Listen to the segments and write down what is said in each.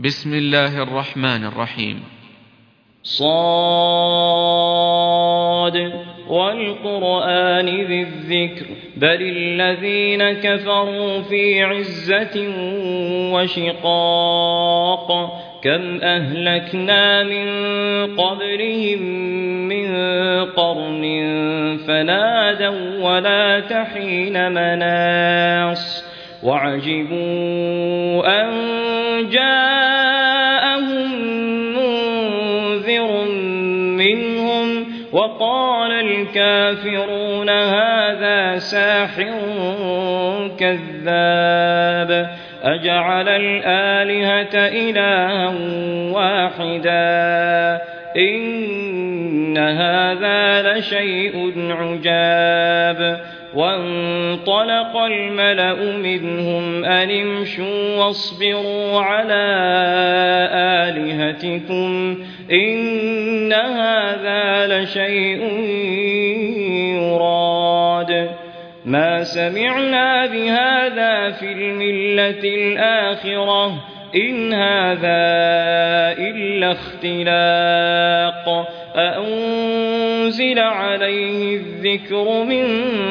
بسم الله الرحمن الرحيم. صاد والقرآن ذي الذكر بل الذين كفروا في عزة وشقاق كم أهلكنا من قبلهم من قرن فنادوا ولا تحين مناص وعجبوا أن جاءهم منذر منهم وقال الكافرون هذا ساحر كذاب أجعل الآلهة إلها واحدا إن هذا لشيء عجاب وانطلق الملأ منهم أن امشوا واصبروا على آلهتكم إن هذا لشيء يراد ما سمعنا بهذا في الملة الآخرة إن هذا إلا اختلاق أأنزل عليه الذكر من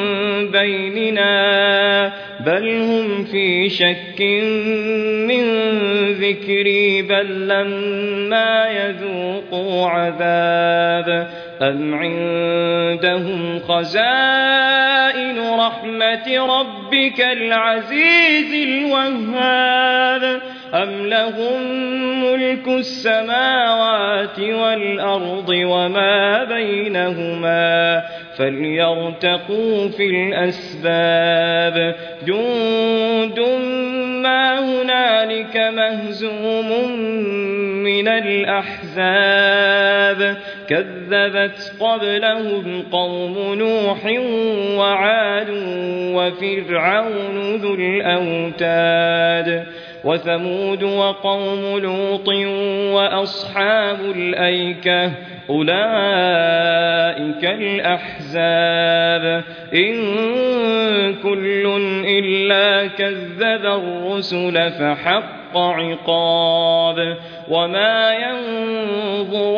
بيننا بل هم في شك من ذكري بل لما يذوقوا عذاب أم عندهم خزائن رحمة ربك العزيز الوهاب أم لهم ملك السماوات والأرض وما بينهما فليرتقوا في الأسباب جند ما هنالك مهزوم من الأحزاب كذبت قبلهم قوم نوح وعاد وفرعون ذو الأوتاد وثمود وقوم لوط وأصحاب الأيكة أولئك الأحزاب إن كل إلا كذب الرسل فحق عقاب وما ينظر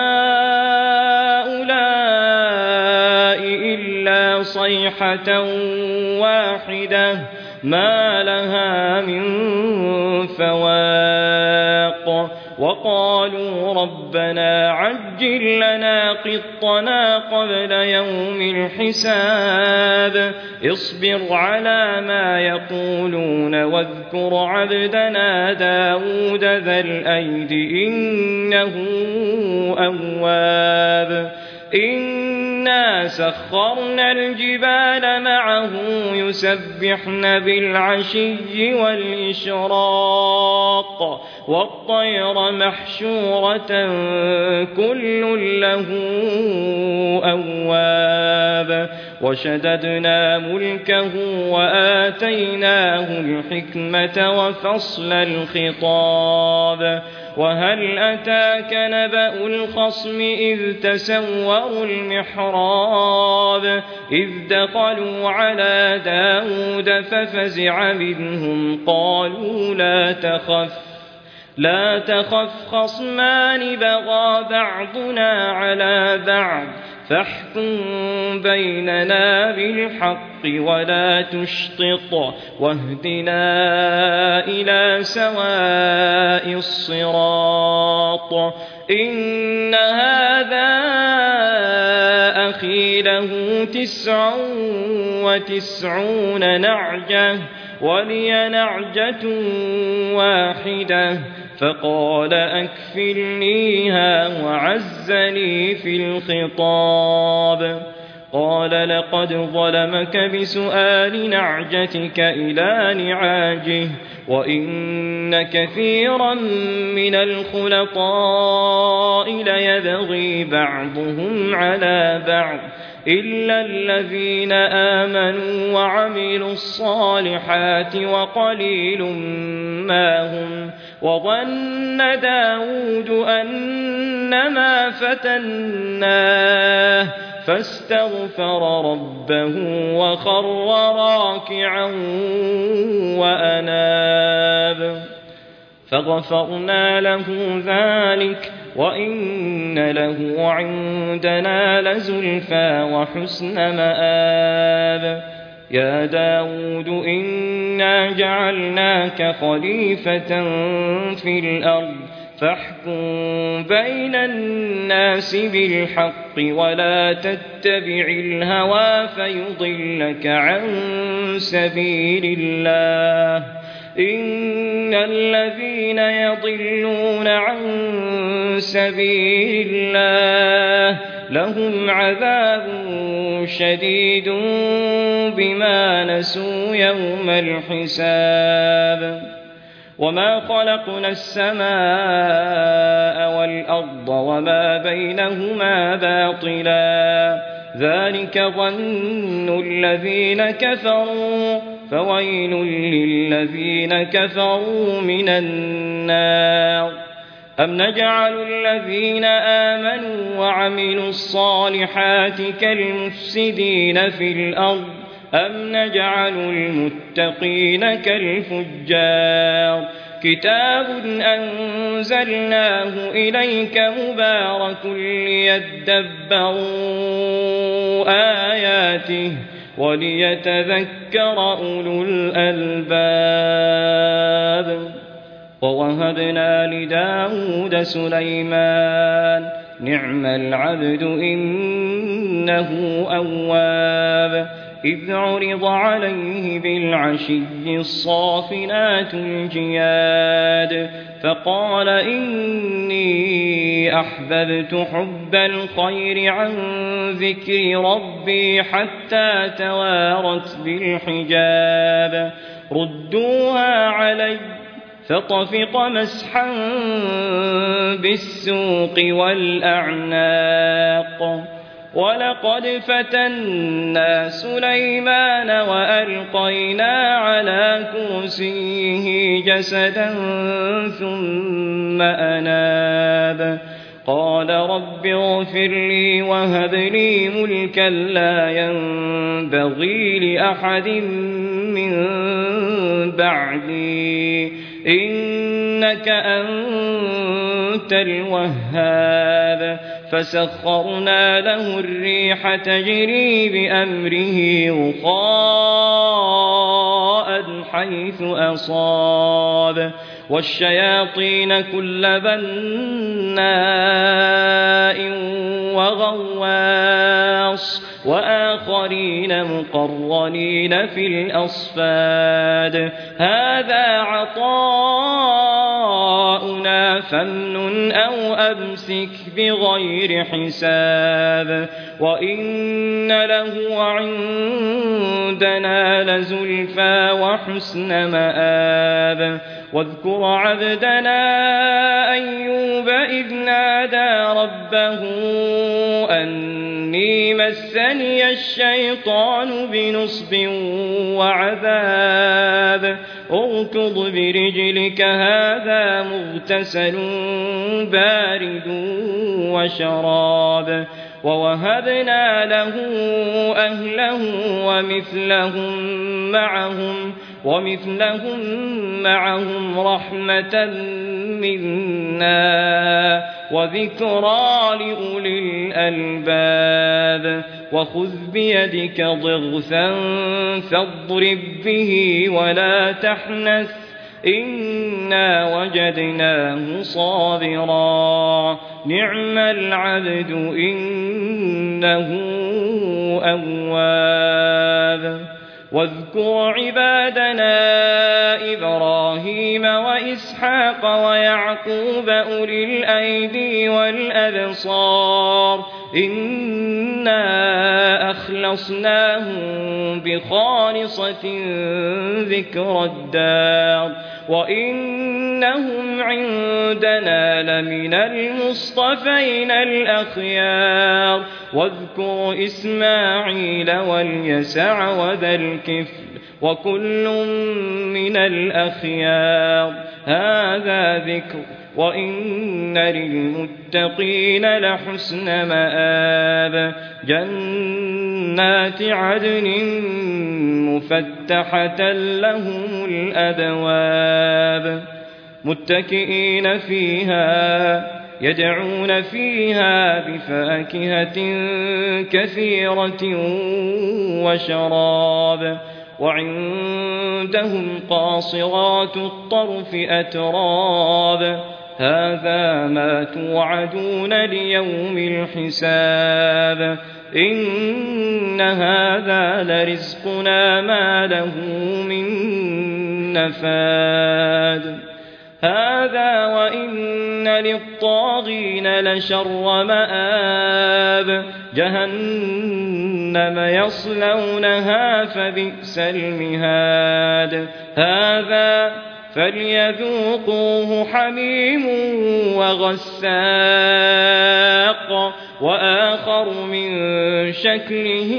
هؤلاء إلا صيحة واحدة ما لها من فواق وقالوا ربنا عجل لنا قطنا قبل يوم الحساب اصبر على ما يقولون واذكر عبدنا داود ذا الأيد إنه أواب إنا سخرنا الجبال معه يسبحن بالعشي والإشراق والطير محشورة كل له أواب وشددنا ملكه وآتيناه الحكمة وفصل الخطاب وهل أتاك نبأ الخصم إذ تسوروا المحراب إذ دخلوا على داود ففزع منهم قالوا لا تخف خصمان بغى بعضنا على بعض فاحكم بيننا بالحق ولا تشطط واهدنا إلى سواء الصراط إن هذا أخي له 99 نعجة ولي نعجة واحدة فقال أكفلنيها وعزني في الخطاب قال لقد ظلمك بسؤال نعجتك إلى نعاجه وإن كثيرا من الخلطاء ليبغي بعضهم على بعض إلا الذين آمنوا وعملوا الصالحات وقليل ما هم وظن داود أنما فتناه فاستغفر ربه وخر راكعا وأناب فغفرنا له ذلك وإن له عندنا لزلفى وحسن مآب يا داود إنا جعلناك خليفة في الأرض فاحكم بين الناس بالحق ولا تتبع الهوى فيضلك عن سبيل الله إن الذين يضلون عن سبيل الله لهم عذاب شديد بما نسوا يوم الحساب وما خلقنا السماء والأرض وما بينهما باطلا ذلك ظن الذين كفروا فويل للذين كفروا من النار أم نجعل الذين آمنوا وعملوا الصالحات كالمفسدين في الأرض أم نجعل المتقين كالفجار كتاب أنزلناه إليك مبارك ليدبروا آياته وليتذكر أولو الألباب ووهبنا لداود سليمان نعم العبد إنه أواب إذ عرض عليه بالعشي الصافنات الجياد فقال إني أحببت حب الخير عن ذكر ربي حتى توارت بالحجاب ردوها علي فطفق مسحا بالسوق والأعناق ولقد فتنا سليمان وألقينا على كرسيه جسدا ثم أناب قال رب اغفر لي وهب لي ملكا لا ينبغي لأحد من بعدي إنك أنت الوهاب فسخرنا له الريح تجري بأمره رخاء حيث أصاب والشياطين كل بناء وغواص وآخرين مقرنين في الأصفاد هذا عطاؤنا فامنن أو أمسك بغير حساب وإن له عندنا لزلفى وحسن مآب واذكر عبدنا أيوب إذ نادى ربه أني مسني الشيطان بنصب وعذاب اركض برجلك هذا مغتسل بارد وشراب ووهبنا له أهله ومثلهم معهم رحمة منا وذكرى لأولي الألباب وخذ بيدك ضغثا فاضرب به ولا تحنث إنا وجدناه صابرا نعم العبد إنه أواب واذكر عبادنا إبراهيم وإسحاق ويعقوب أولي الأيدي والأبصار إنا أخلصناهم بخالصة ذكر الدار وإنهم عندنا لمن المصطفين الأخيار واذكر إسماعيل واليسع وذا الكفل وكل من الأخيار هذا ذكر وإن للمتقين لحسن مآب جنات عدن مفتحة لهم الأبواب متكئين فيها يدعون فيها بفاكهة كثيرة وشراب وعندهم قاصرات الطرف أتراب هذا ما توعدون ليوم الحساب إن هذا لرزقنا ما له من نفاد هذا وإن للطاغين لشر مآب جهنم يصلونها فبئس المهاد هذا فليذوقوه حميم وغساق وآخر من شكله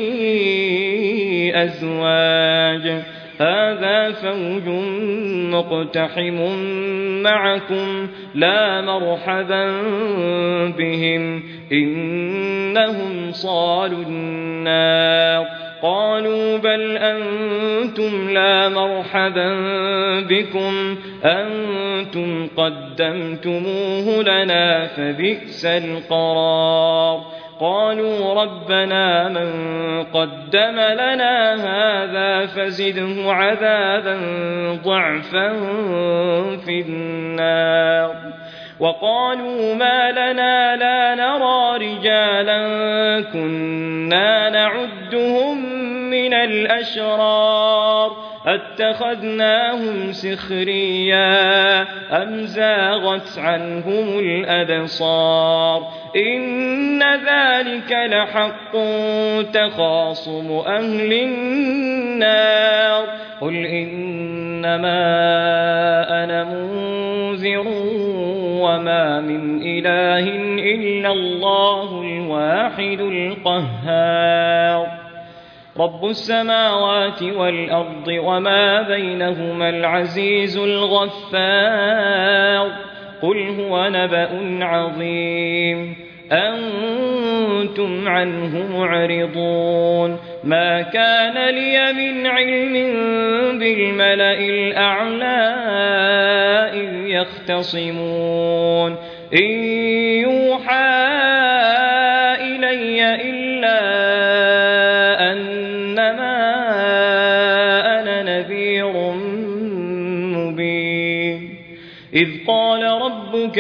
أزواج هذا فوج مقتحم معكم لا مرحبا بهم إنهم صالوا النار قالوا بل أنتم لا مرحبا بكم أنتم قدمتموه لنا فبئس القرار قالوا ربنا من قدم لنا هذا فزده عذابا ضعفا في النار وقالوا ما لنا لا نرى رجالا كنا نعدهم من الأشرار أتخذناهم سخريا أم زاغت عنهم الأبصار إن ذلك لحق تخاصم أهل النار قل إنما أنا منذر وما من إله إلا الله الواحد القهار رب السماوات والأرض وما بينهما العزيز الغفار قل هو نبأ عظيم أنتم عنه معرضون ما كان لي من علم بالملأ الأعلى إذ يختصمون إن يوحى إلي إلا أنما أنا نذير مبين إذ قال ربك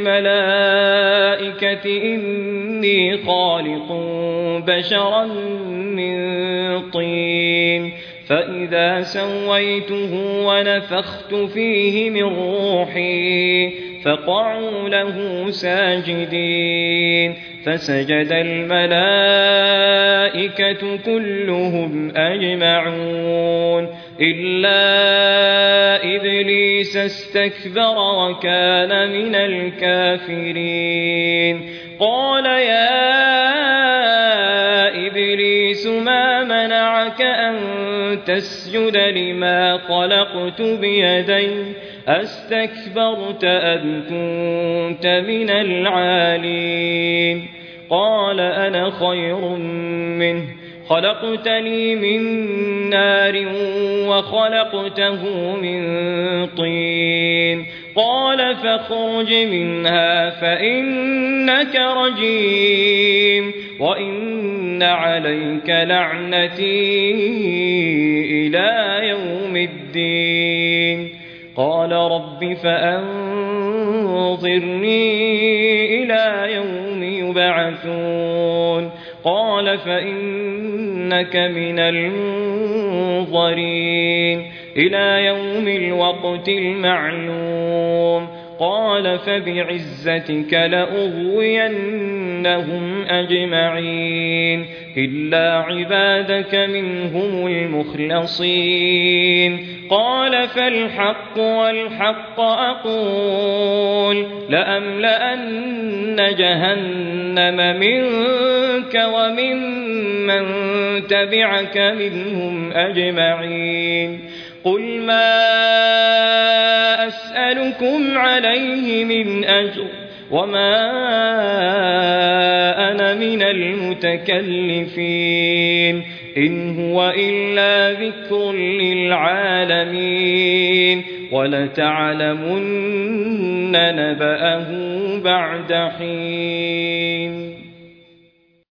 للملائكة إني خالق بشرا من طين فإذا سويته ونفخت فيه من روحي فقعوا له ساجدين فسجد الملائكة كلهم أجمعون إلا إبليس استكبر وكان من الكافرين قال يا إبليس ما منعك أن تسجد لما خلقت بيدي أستكبرت أم كنت من العالين قال أنا خير منه خلقتني من نار وخلقته من طين قال فاخرج منها فإنك رجيم وإن عليك لعنتي إلى يوم الدين قال رب فأنظرني إلى يوم يبعثون قال فإنك من المنظرين إلى يوم الوقت المعلوم قال فبعزتك لأغوينهم أجمعين إلا عبادك منهم المخلصين قال فالحق والحق أقول لأملأن جهنم منك وممن تبعك منهم أجمعين قل ما أسألكم عليه من أجر وما أنا من المتكلفين إن هو إلا ذكر للعالمين وَلَتَعْلَمُنَّ نَبَأَهُ بَعْدَ حِينٍ